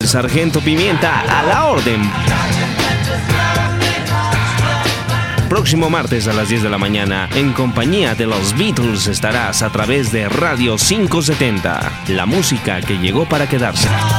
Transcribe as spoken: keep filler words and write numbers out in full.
Sargento Pimienta a la orden. Próximo martes a las diez de la mañana, en compañía de los Beatles estarás a través de Radio quinientos setenta, la música que llegó para quedarse.